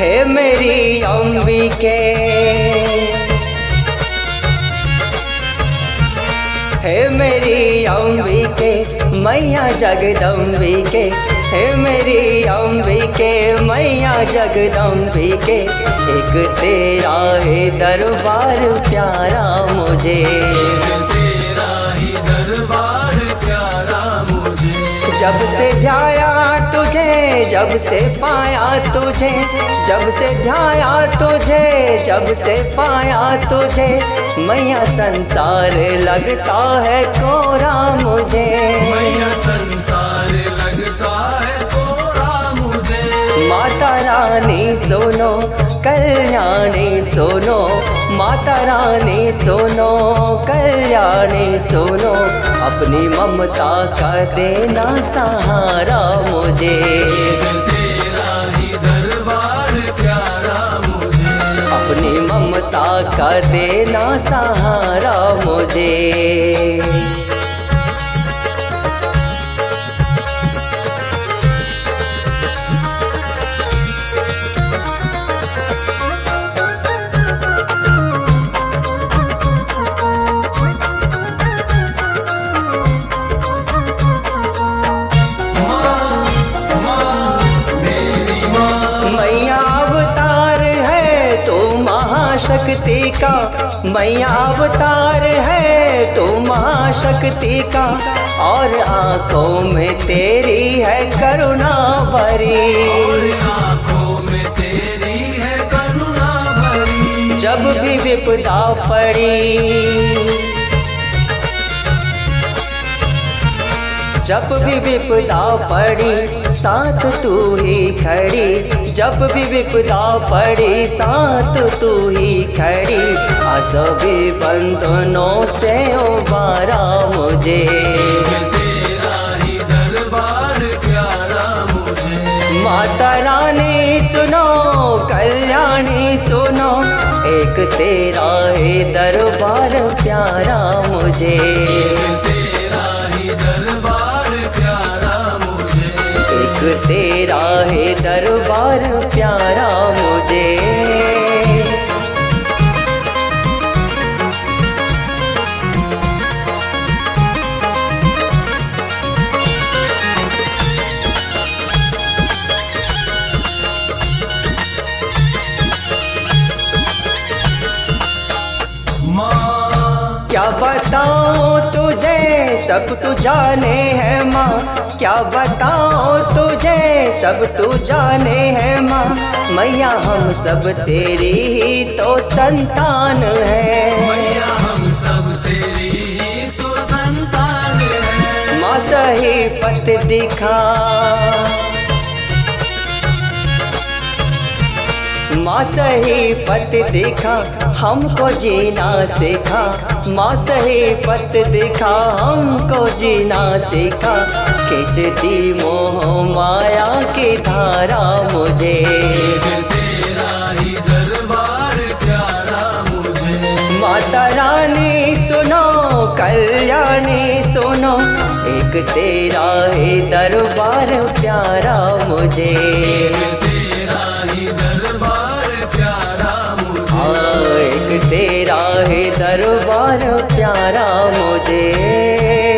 हे मेरी अंबिके, हे मेरी अंबिके मैया जगदम्बिके, हे मेरी अंबिके मैया जगदम्बिके। एक तेरा है दरबार प्यारा मुझे, तेरा ही दरबार प्यारा मुझे। जब से ध्याया तुझे, जब से पाया तुझे, जब से ध्याया तुझे, जब से पाया तुझे, मैया संसार लगता है कोरा मुझे, मैया संसार लगता है कोरा मुझे। माता रानी सुनो, कल्याणी सुनो, माता रानी सुनो, कल्याणी सुनो, अपनी ममता का देना सहारा मुझे, तेरा ही दरबार प्यारा मुझे। अपनी ममता का देना सहारा मुझे। शक्ति का मैया अवतार है तू महाशक्ति का, और आँखों में तेरी है करुणा भरी, और आँखों में तेरी है करुणा भरी। जब भी विपदा पड़ी, जब भी विपदा पड़ी साथ तू ही खड़ी, जब भी विपदा पड़ी साथ तू ही खड़ी, सभी बंधनों से उबारा मुझे, तेरा ही दरबार प्यारा मुझे। माता रानी सुनो, कल्याणी सुनो, एक तेरा है दरबार प्यारा मुझे, तेरा ही दरबार प्यारा मुझे। एक तेरा है दरबार प्यारा मुझे। क्या बताऊं तुझे सब तू जाने है माँ, क्या बताऊं तुझे सब तू जाने है माँ, मैया हम सब तेरी ही तो संतान है, मैया हम सब तेरी ही तो संतान है। माँ सही पथ दिखा, माँ सही पथ दिखा हमको जीना सिखा, माँ सही पथ दिखा हमको जीना सिखा, खींचती मोह माया की धारा मुझे, तेरा ही दरबार प्यारा मुझे। माता रानी सुनो, कल्याणी सुनो, एक तेरा ही दरबार प्यारा मुझे, तेरा ही दरबार प्यारा मुझे। एक तेरा है दरबार प्यारा मुझे।